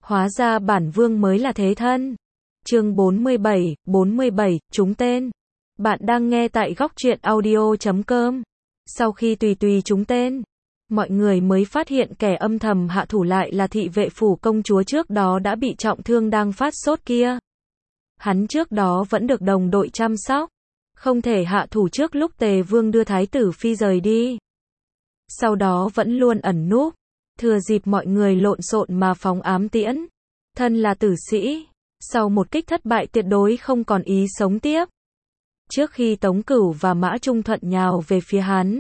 Hóa ra bản vương mới là thế thân. Chương 47, trúng tên. Bạn đang nghe tại góc truyện audio.com. Sau khi Tùy Tùy trúng tên, mọi người mới phát hiện kẻ âm thầm hạ thủ lại là thị vệ phủ công chúa trước đó đã bị trọng thương đang phát sốt kia. Hắn trước đó vẫn được đồng đội chăm sóc, không thể hạ thủ trước lúc Tề Vương đưa Thái tử Phi rời đi. Sau đó vẫn luôn ẩn núp, thừa dịp mọi người lộn xộn mà phóng ám tiễn. Thân là tử sĩ, sau một kích thất bại tuyệt đối không còn ý sống tiếp. Trước khi Tống Cửu và Mã Trung Thuận nhào về phía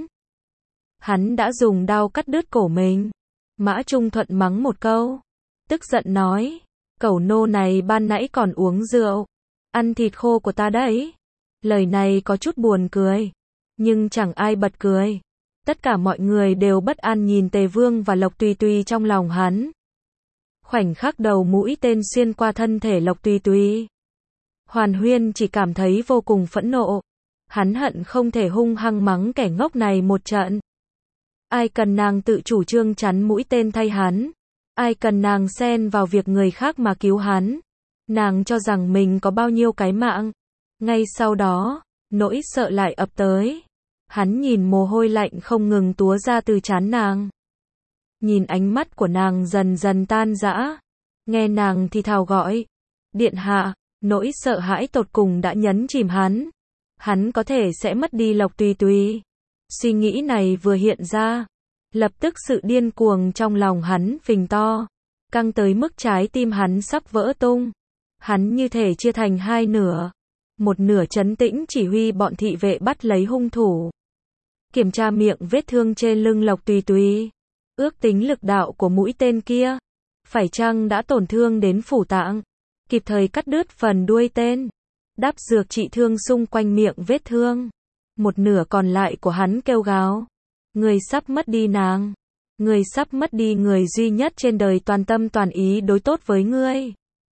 hắn đã dùng đao cắt đứt cổ mình. Mã Trung Thuận mắng một câu, tức giận nói, cẩu nô này ban nãy còn uống rượu, ăn thịt khô của ta đấy. Lời này có chút buồn cười, nhưng chẳng ai bật cười. Tất cả mọi người đều bất an nhìn Tề Vương và Lộc Tùy Tùy trong lòng hắn. Khoảnh khắc đầu mũi tên xuyên qua thân thể Lộc Tùy Tùy, Hoàn Huyên chỉ cảm thấy vô cùng phẫn nộ. Hắn hận không thể hung hăng mắng kẻ ngốc này một trận. Ai cần nàng tự chủ trương chắn mũi tên thay hắn? Ai cần nàng xen vào việc người khác mà cứu hắn? Nàng cho rằng mình có bao nhiêu cái mạng. Ngay sau đó, nỗi sợ lại ập tới. Hắn nhìn mồ hôi lạnh không ngừng túa ra từ trán nàng. Nhìn ánh mắt của nàng dần dần tan rã. Nghe nàng thì thào gọi, điện hạ. Nỗi sợ hãi tột cùng đã nhấn chìm hắn. Hắn có thể sẽ mất đi Lộc Tùy Tùy. Suy nghĩ này vừa hiện ra, lập tức sự điên cuồng trong lòng hắn phình to, căng tới mức trái tim hắn sắp vỡ tung. Hắn như thể chia thành hai nửa. Một nửa trấn tĩnh chỉ huy bọn thị vệ bắt lấy hung thủ, kiểm tra miệng vết thương trên lưng Lộc Tùy Tùy, ước tính lực đạo của mũi tên kia, phải chăng đã tổn thương đến phủ tạng, kịp thời cắt đứt phần đuôi tên, đắp dược trị thương xung quanh miệng vết thương. Một nửa còn lại của hắn kêu gào, người sắp mất đi nàng, người sắp mất đi người duy nhất trên đời toàn tâm toàn ý đối tốt với ngươi.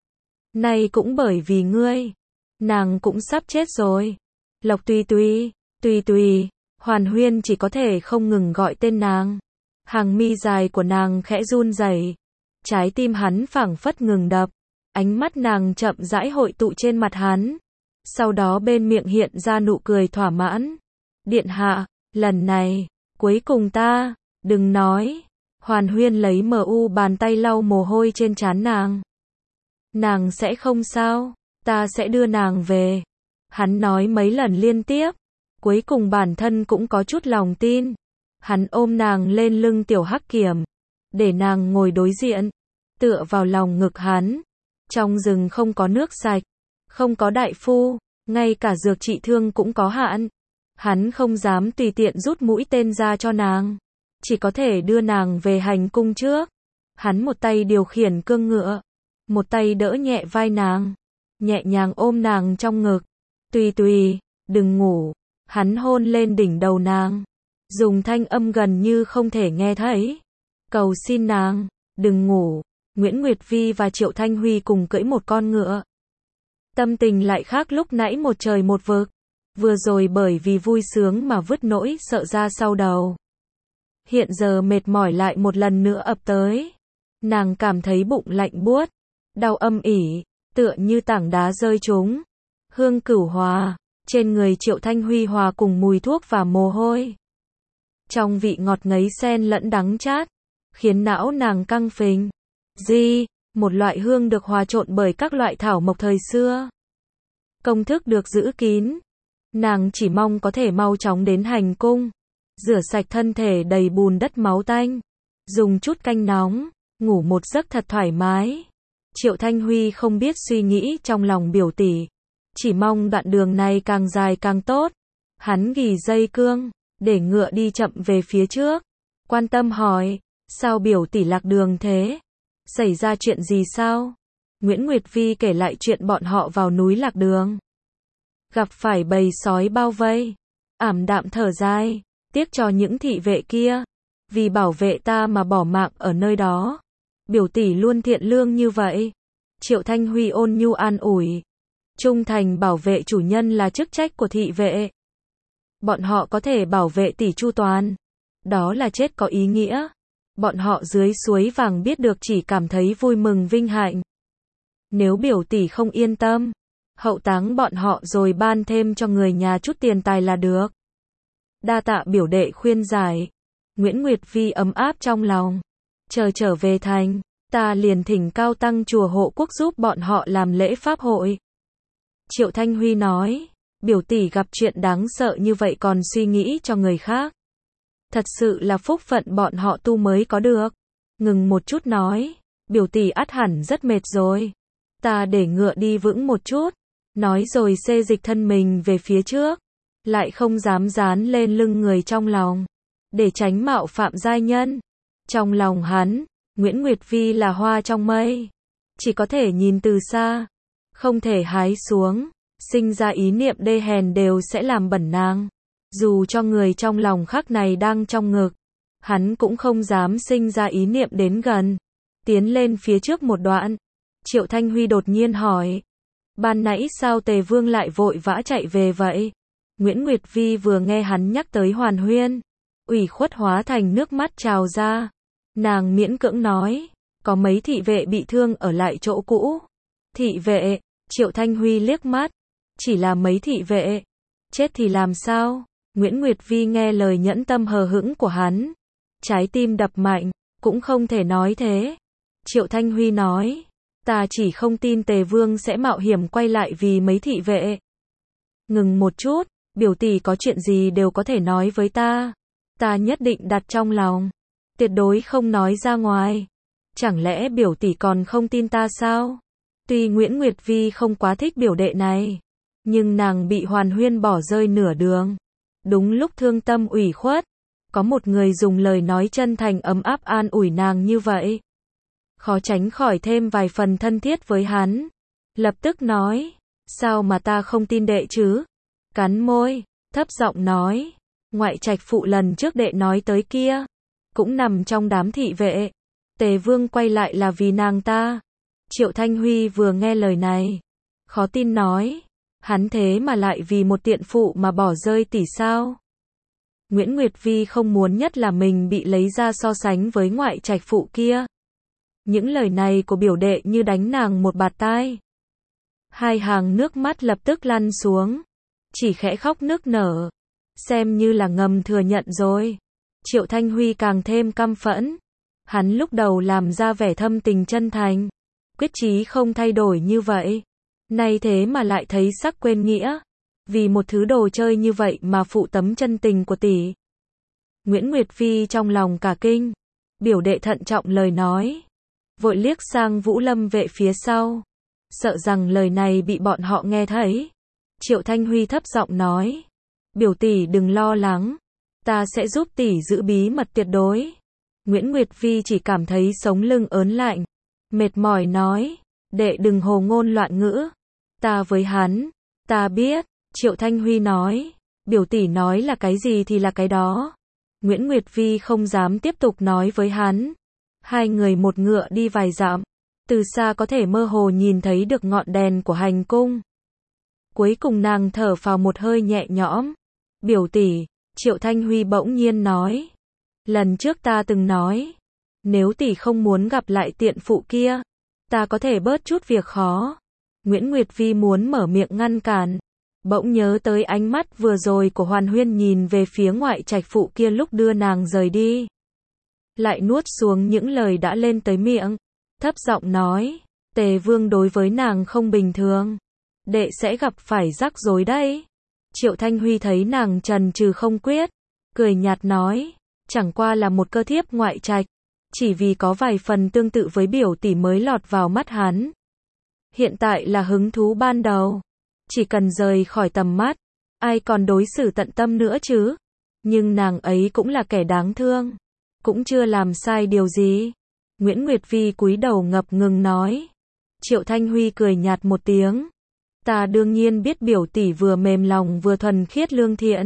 Nay cũng bởi vì ngươi, nàng cũng sắp chết rồi. Lộc Tùy Tùy, Tùy Tùy. Hoàn Huyên chỉ có thể không ngừng gọi tên nàng. Hàng mi dài của nàng khẽ run rẩy, trái tim hắn phảng phất ngừng đập. Ánh mắt nàng chậm rãi hội tụ trên mặt hắn, sau đó bên miệng hiện ra nụ cười thỏa mãn. Điện hạ, lần này, cuối cùng ta, đừng nói. Hoàn Huyên lấy bàn tay lau mồ hôi trên trán nàng. Nàng sẽ không sao, ta sẽ đưa nàng về. Hắn nói mấy lần liên tiếp, cuối cùng bản thân cũng có chút lòng tin. Hắn ôm nàng lên lưng tiểu hắc kiểm, để nàng ngồi đối diện, tựa vào lòng ngực hắn. Trong rừng không có nước sạch, không có đại phu, ngay cả dược trị thương cũng có hạn. Hắn không dám tùy tiện rút mũi tên ra cho nàng, chỉ có thể đưa nàng về hành cung trước. Hắn một tay điều khiển cương ngựa, một tay đỡ nhẹ vai nàng, nhẹ nhàng ôm nàng trong ngực. Tùy Tùy, đừng ngủ. Hắn hôn lên đỉnh đầu nàng, dùng thanh âm gần như không thể nghe thấy, cầu xin nàng, đừng ngủ. Nguyễn Nguyệt Vi và Triệu Thanh Huy cùng cưỡi một con ngựa. Tâm tình lại khác lúc nãy một trời một vực. Vừa rồi bởi vì vui sướng mà vứt nỗi sợ ra sau đầu. Hiện giờ mệt mỏi lại một lần nữa ập tới. Nàng cảm thấy bụng lạnh buốt, đau âm ỉ, tựa như tảng đá rơi trúng. Hương cửu hòa, trên người Triệu Thanh Huy hòa cùng mùi thuốc và mồ hôi. Trong vị ngọt ngấy xen lẫn đắng chát, khiến não nàng căng phình. Một loại hương được hòa trộn bởi các loại thảo mộc thời xưa. Công thức được giữ kín. Nàng chỉ mong có thể mau chóng đến hành cung, rửa sạch thân thể đầy bùn đất máu tanh, dùng chút canh nóng, ngủ một giấc thật thoải mái. Triệu Thanh Huy không biết suy nghĩ trong lòng biểu tỷ, chỉ mong đoạn đường này càng dài càng tốt. Hắn ghì dây cương, để ngựa đi chậm về phía trước, quan tâm hỏi, sao biểu tỷ lạc đường thế? Xảy ra chuyện gì sao? Nguyễn Nguyệt Vi kể lại chuyện bọn họ vào núi lạc đường, gặp phải bầy sói bao vây, ảm đạm thở dài, tiếc cho những thị vệ kia, vì bảo vệ ta mà bỏ mạng ở nơi đó. Biểu tỷ luôn thiện lương như vậy. Triệu Thanh Huy ôn nhu an ủi, trung thành bảo vệ chủ nhân là chức trách của thị vệ. Bọn họ có thể bảo vệ tỷ chu toàn, đó là chết có ý nghĩa. Bọn họ dưới suối vàng biết được chỉ cảm thấy vui mừng vinh hạnh. Nếu biểu tỷ không yên tâm, hậu táng bọn họ rồi ban thêm cho người nhà chút tiền tài là được. Đa tạ biểu đệ khuyên giải. Nguyễn Nguyệt Vi ấm áp trong lòng. Chờ trở về thành, ta liền thỉnh cao tăng chùa Hộ Quốc giúp bọn họ làm lễ pháp hội. Triệu Thanh Huy nói, biểu tỷ gặp chuyện đáng sợ như vậy còn suy nghĩ cho người khác. Thật sự là phúc phận bọn họ tu mới có được. Ngừng một chút nói, biểu tỷ ắt hẳn rất mệt rồi. Ta để ngựa đi vững một chút. Nói rồi xê dịch thân mình về phía trước. Lại không dám dán lên lưng người trong lòng. Để tránh mạo phạm giai nhân. Trong lòng hắn, Nguyễn Nguyệt Vi là hoa trong mây. Chỉ có thể nhìn từ xa. Không thể hái xuống. Sinh ra ý niệm đê hèn đều sẽ làm bẩn nàng. Dù cho người trong lòng khắc này đang trong ngực. Hắn cũng không dám sinh ra ý niệm đến gần. Tiến lên phía trước một đoạn. Triệu Thanh Huy đột nhiên hỏi. Ban nãy sao Tề Vương lại vội vã chạy về vậy? Nguyễn Nguyệt Vi vừa nghe hắn nhắc tới Hoàn Huyên. Ủy khuất hóa thành nước mắt trào ra. Nàng miễn cưỡng nói. Có mấy thị vệ bị thương ở lại chỗ cũ. Thị vệ, Triệu Thanh Huy liếc mắt. Chỉ là mấy thị vệ. Chết thì làm sao? Nguyễn Nguyệt Vi nghe lời nhẫn tâm hờ hững của hắn. Trái tim đập mạnh, cũng không thể nói thế. Triệu Thanh Huy nói. Ta chỉ không tin Tề Vương sẽ mạo hiểm quay lại vì mấy thị vệ. Ngừng một chút, biểu tỷ có chuyện gì đều có thể nói với ta. Ta nhất định đặt trong lòng. Tuyệt đối không nói ra ngoài. Chẳng lẽ biểu tỷ còn không tin ta sao? Tuy Nguyễn Nguyệt Vi không quá thích biểu đệ này. Nhưng nàng bị Hoàn Huyên bỏ rơi nửa đường. Đúng lúc thương tâm ủy khuất. Có một người dùng lời nói chân thành ấm áp an ủi nàng như vậy. Khó tránh khỏi thêm vài phần thân thiết với hắn. Lập tức nói. Sao mà ta không tin đệ chứ? Cắn môi, thấp giọng nói. Ngoại trạch phụ lần trước đệ nói tới kia. Cũng nằm trong đám thị vệ. Tề Vương quay lại là vì nàng ta. Triệu Thanh Huy vừa nghe lời này. Khó tin nói. Hắn thế mà lại vì một tiện phụ mà bỏ rơi tỷ sao? Nguyễn Nguyệt Vi không muốn nhất là mình bị lấy ra so sánh với ngoại trạch phụ kia. Những lời này của biểu đệ như đánh nàng một bạt tai. Hai hàng nước mắt lập tức lăn xuống. Chỉ khẽ khóc nức nở. Xem như là ngầm thừa nhận rồi. Triệu Thanh Huy càng thêm căm phẫn. Hắn lúc đầu làm ra vẻ thâm tình chân thành. Quyết chí không thay đổi như vậy. Nay thế mà lại thấy sắc quên nghĩa. Vì một thứ đồ chơi như vậy mà phụ tấm chân tình của tỷ. Nguyễn Nguyệt Vi trong lòng cả kinh. Biểu đệ thận trọng lời nói. Vội liếc sang Vũ Lâm vệ phía sau. Sợ rằng lời này bị bọn họ nghe thấy. Triệu Thanh Huy thấp giọng nói. Biểu tỷ đừng lo lắng. Ta sẽ giúp tỷ giữ bí mật tuyệt đối. Nguyễn Nguyệt Vi chỉ cảm thấy sống lưng ớn lạnh. Mệt mỏi nói. Đệ đừng hồ ngôn loạn ngữ. Ta với hắn. Ta biết. Triệu Thanh Huy nói. Biểu tỷ nói là cái gì thì là cái đó. Nguyễn Nguyệt Vi không dám tiếp tục nói với hắn. Hai người một ngựa đi vài dặm. Từ xa có thể mơ hồ nhìn thấy được ngọn đèn của hành cung. Cuối cùng nàng thở phào một hơi nhẹ nhõm. Biểu tỷ, Triệu Thanh Huy bỗng nhiên nói. Lần trước ta từng nói. Nếu tỷ không muốn gặp lại tiện phụ kia. Ta có thể bớt chút việc khó. Nguyễn Nguyệt Vi muốn mở miệng ngăn cản. Bỗng nhớ tới ánh mắt vừa rồi của Hoàn Huyên nhìn về phía ngoại trạch phụ kia lúc đưa nàng rời đi. Lại nuốt xuống những lời đã lên tới miệng. Thấp giọng nói. Tề Vương đối với nàng không bình thường. Đệ sẽ gặp phải rắc rối đấy. Triệu Thanh Huy thấy nàng chần chừ không quyết. Cười nhạt nói. Chẳng qua là một cơ thiếp ngoại trạch. Chỉ vì có vài phần tương tự với biểu tỷ mới lọt vào mắt hắn. Hiện tại là hứng thú ban đầu. Chỉ cần rời khỏi tầm mắt. Ai còn đối xử tận tâm nữa chứ. Nhưng nàng ấy cũng là kẻ đáng thương. Cũng chưa làm sai điều gì. Nguyễn Nguyệt Vi cúi đầu ngập ngừng nói. Triệu Thanh Huy cười nhạt một tiếng. Ta đương nhiên biết biểu tỷ vừa mềm lòng vừa thuần khiết lương thiện.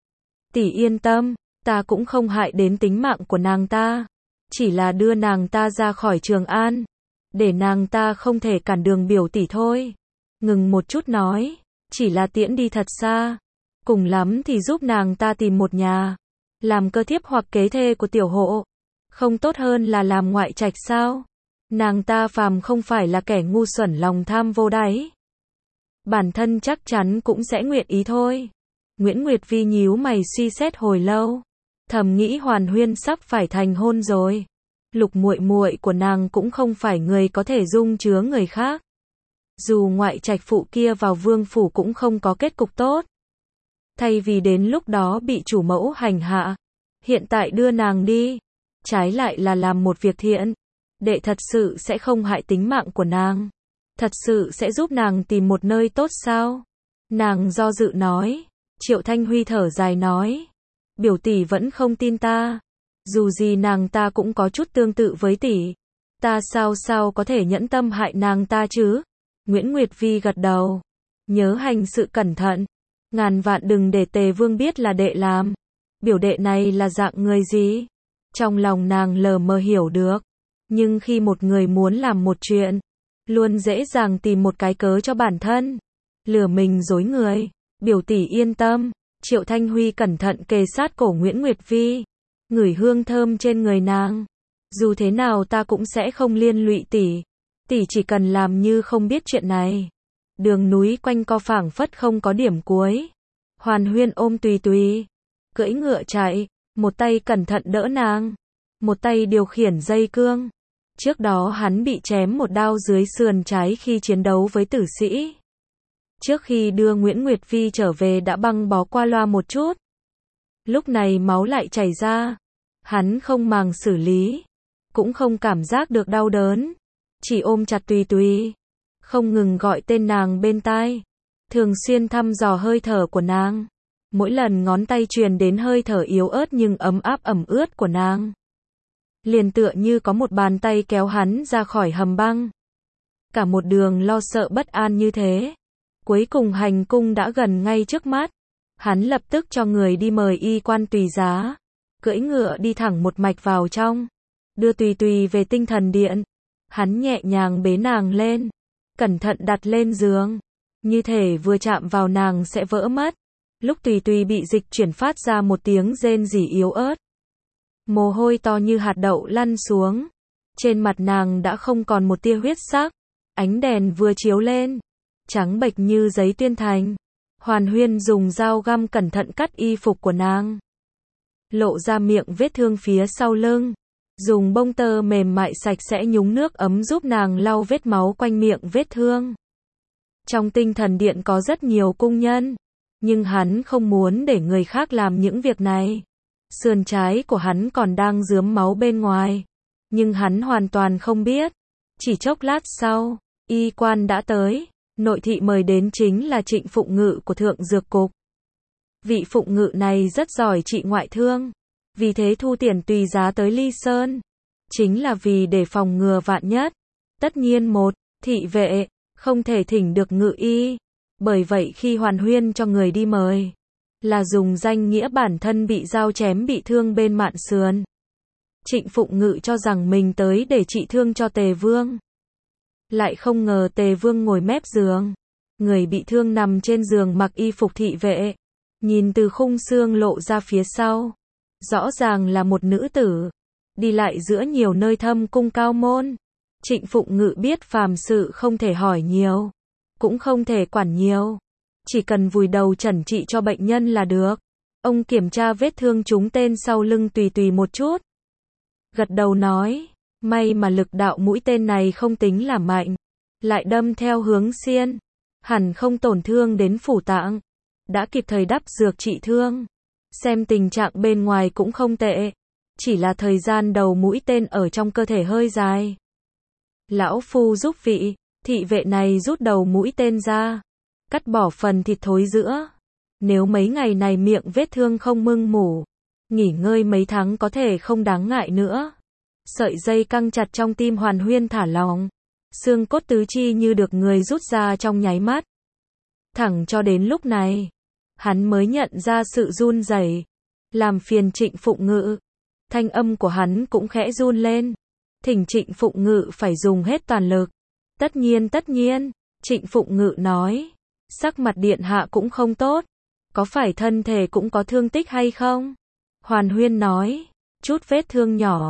Tỷ yên tâm, ta cũng không hại đến tính mạng của nàng ta. Chỉ là đưa nàng ta ra khỏi Trường An. Để nàng ta không thể cản đường biểu tỷ thôi. Ngừng một chút nói. Chỉ là tiễn đi thật xa. Cùng lắm thì giúp nàng ta tìm một nhà. Làm cơ thiếp hoặc kế thê của tiểu hộ. Không tốt hơn là làm ngoại trạch sao? Nàng ta phàm không phải là kẻ ngu xuẩn lòng tham vô đáy. Bản thân chắc chắn cũng sẽ nguyện ý thôi. Nguyễn Nguyệt Vi nhíu mày suy xét hồi lâu. Thầm nghĩ Hoàn Huyên sắp phải thành hôn rồi. Lục muội muội của nàng cũng không phải người có thể dung chứa người khác. Dù ngoại trạch phụ kia vào vương phủ cũng không có kết cục tốt. Thay vì đến lúc đó bị chủ mẫu hành hạ, hiện tại đưa nàng đi, trái lại là làm một việc thiện. Đệ thật sự sẽ không hại tính mạng của nàng. Thật sự sẽ giúp nàng tìm một nơi tốt sao? Nàng do dự nói. Triệu Thanh Huy thở dài nói. Biểu tỷ vẫn không tin ta. Dù gì nàng ta cũng có chút tương tự với tỷ. Ta sao có thể nhẫn tâm hại nàng ta chứ? Nguyễn Nguyệt Vi gật đầu. Nhớ hành sự cẩn thận. Ngàn vạn đừng để Tề Vương biết là đệ làm. Biểu đệ này là dạng người gì? Trong lòng nàng lờ mờ hiểu được. Nhưng khi một người muốn làm một chuyện, luôn dễ dàng tìm một cái cớ cho bản thân. Lừa mình dối người. Biểu tỷ yên tâm. Triệu Thanh Huy cẩn thận kề sát cổ Nguyễn Nguyệt Vi. Ngửi hương thơm trên người nàng. Dù thế nào ta cũng sẽ không liên lụy tỷ. Tỷ chỉ cần làm như không biết chuyện này. Đường núi quanh co phảng phất không có điểm cuối. Hoàn Huyên ôm Tùy Tùy. Cưỡi ngựa chạy. Một tay cẩn thận đỡ nàng. Một tay điều khiển dây cương. Trước đó hắn bị chém một đao dưới sườn trái khi chiến đấu với tử sĩ. Trước khi đưa Nguyễn Nguyệt Vi trở về đã băng bó qua loa một chút. Lúc này máu lại chảy ra. Hắn không màng xử lý. Cũng không cảm giác được đau đớn. Chỉ ôm chặt Tùy Tùy. Không ngừng gọi tên nàng bên tai. Thường xuyên thăm dò hơi thở của nàng. Mỗi lần ngón tay truyền đến hơi thở yếu ớt nhưng ấm áp ẩm ướt của nàng. Liền tựa như có một bàn tay kéo hắn ra khỏi hầm băng. Cả một đường lo sợ bất an như thế. Cuối cùng hành cung đã gần ngay trước mắt. Hắn lập tức cho người đi mời y quan Tùy Giá. Cưỡi ngựa đi thẳng một mạch vào trong. Đưa Tùy Tùy về tinh thần điện. Hắn nhẹ nhàng bế nàng lên. Cẩn thận đặt lên giường. Như thể vừa chạm vào nàng sẽ vỡ mất. Lúc Tùy Tùy bị dịch chuyển phát ra một tiếng rên rỉ yếu ớt. Mồ hôi to như hạt đậu lăn xuống. Trên mặt nàng đã không còn một tia huyết sắc. Ánh đèn vừa chiếu lên. Trắng bệch như giấy tuyên thành. Hoàn Huyên dùng dao găm cẩn thận cắt y phục của nàng. Lộ ra miệng vết thương phía sau lưng. Dùng bông tơ mềm mại sạch sẽ nhúng nước ấm giúp nàng lau vết máu quanh miệng vết thương. Trong tinh thần điện có rất nhiều cung nhân. Nhưng hắn không muốn để người khác làm những việc này. Sườn trái của hắn còn đang rướm máu bên ngoài. Nhưng hắn hoàn toàn không biết. Chỉ chốc lát sau, y quan đã tới. Nội thị mời đến chính là Trịnh Phụng Ngự của Thượng Dược Cục. Vị Phụng Ngự này rất giỏi trị ngoại thương. Vì thế thu tiền Tùy Giá tới Ly Sơn. Chính là vì để phòng ngừa vạn nhất. Tất nhiên một, thị vệ, không thể thỉnh được ngự y. Bởi vậy khi Hoàn Huyên cho người đi mời, là dùng danh nghĩa bản thân bị dao chém bị thương bên mạn sườn. Trịnh Phụng Ngự cho rằng mình tới để trị thương cho Tề Vương. Lại không ngờ Tề Vương ngồi mép giường. Người bị thương nằm trên giường mặc y phục thị vệ. Nhìn từ khung xương lộ ra phía sau. Rõ ràng là một nữ tử. Đi lại giữa nhiều nơi thâm cung cao môn. Trịnh Phụng Ngự biết phàm sự không thể hỏi nhiều. Cũng không thể quản nhiều. Chỉ cần vùi đầu chẩn trị cho bệnh nhân là được. Ông kiểm tra vết thương trúng tên sau lưng Tùy Tùy một chút. Gật đầu nói. May mà lực đạo mũi tên này không tính là mạnh. Lại đâm theo hướng xiên. Hẳn không tổn thương đến phủ tạng. Đã kịp thời đắp dược trị thương. Xem tình trạng bên ngoài cũng không tệ. Chỉ là thời gian đầu mũi tên ở trong cơ thể hơi dài. Lão phu giúp vị thị vệ này rút đầu mũi tên ra. Cắt bỏ phần thịt thối giữa. Nếu mấy ngày này miệng vết thương không mưng mủ. Nghỉ ngơi mấy tháng có thể không đáng ngại nữa. Sợi dây căng chặt trong tim Hoàn Huyên thả lỏng. Xương cốt tứ chi như được người rút ra trong nháy mắt. Thẳng cho đến lúc này, hắn mới nhận ra sự run rẩy. Làm phiền Trịnh Phụng Ngự. Thanh âm của hắn cũng khẽ run lên. Thỉnh Trịnh Phụng Ngự phải dùng hết toàn lực. Tất nhiên, Trịnh Phụng Ngự nói. Sắc mặt điện hạ cũng không tốt. Có phải thân thể cũng có thương tích hay không? Hoàn Huyên nói. Chút vết thương nhỏ.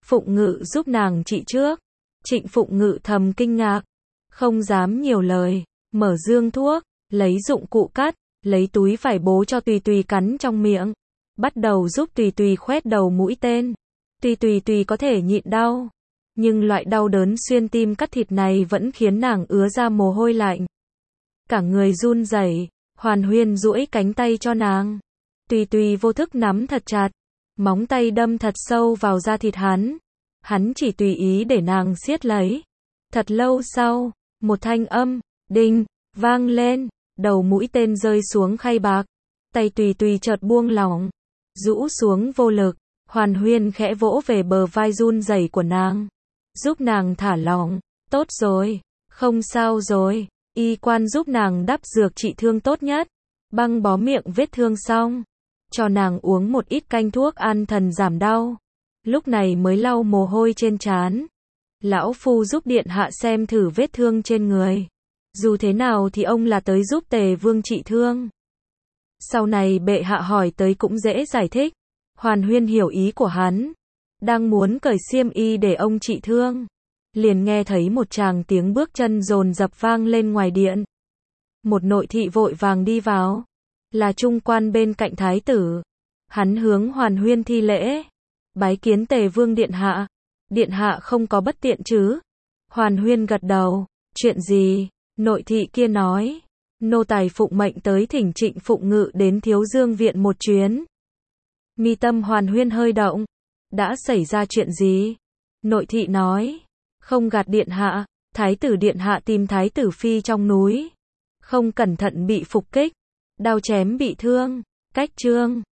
Phụng Ngự giúp nàng trị trước. Trịnh Phụng Ngự thầm kinh ngạc, không dám nhiều lời, mở dương thuốc, lấy dụng cụ cắt, lấy túi vải bố cho Tùy Tùy cắn trong miệng, bắt đầu giúp Tùy Tùy khoét đầu mũi tên. Tùy Tùy có thể nhịn đau, nhưng loại đau đớn xuyên tim cắt thịt này vẫn khiến nàng ứa ra mồ hôi lạnh. Cả người run rẩy, Hoàn Huyên duỗi cánh tay cho nàng. Tùy Tùy vô thức nắm thật chặt, móng tay đâm thật sâu vào da thịt hắn. Hắn chỉ tùy ý để nàng siết lấy. Thật lâu sau, một thanh âm, đinh, vang lên, đầu mũi tên rơi xuống khay bạc. Tay Tùy Tùy chợt buông lỏng, rũ xuống vô lực. Hoàn Huyên khẽ vỗ về bờ vai run rẩy của nàng, giúp nàng thả lỏng. Tốt rồi, không sao rồi. Y quan giúp nàng đắp dược trị thương tốt nhất, băng bó miệng vết thương xong, cho nàng uống một ít canh thuốc an thần giảm đau. Lúc này mới lau mồ hôi trên trán. Lão phu giúp điện hạ xem thử vết thương trên người. Dù thế nào thì ông là tới giúp Tề Vương trị thương. Sau này bệ hạ hỏi tới cũng dễ giải thích. Hoàn Huyên hiểu ý của hắn, đang muốn cởi xiêm y để ông trị thương, liền nghe thấy một tràng tiếng bước chân dồn dập vang lên ngoài điện. Một nội thị vội vàng đi vào, là trung quan bên cạnh thái tử. Hắn hướng Hoàn Huyên thi lễ, bái kiến Tề Vương điện hạ. Điện hạ không có bất tiện chứ? Hoàn Huyên gật đầu. Chuyện gì? Nội thị kia nói, nô tài phụng mệnh tới thỉnh Trịnh Phụng Ngự đến Thiếu Dương viện một chuyến. Mi tâm Hoàn Huyên hơi động. Đã xảy ra chuyện gì? Nội thị nói, không gạt điện hạ, thái tử điện hạ tìm thái tử phi trong núi, không cẩn thận bị phục kích, đao chém bị thương. Cách chương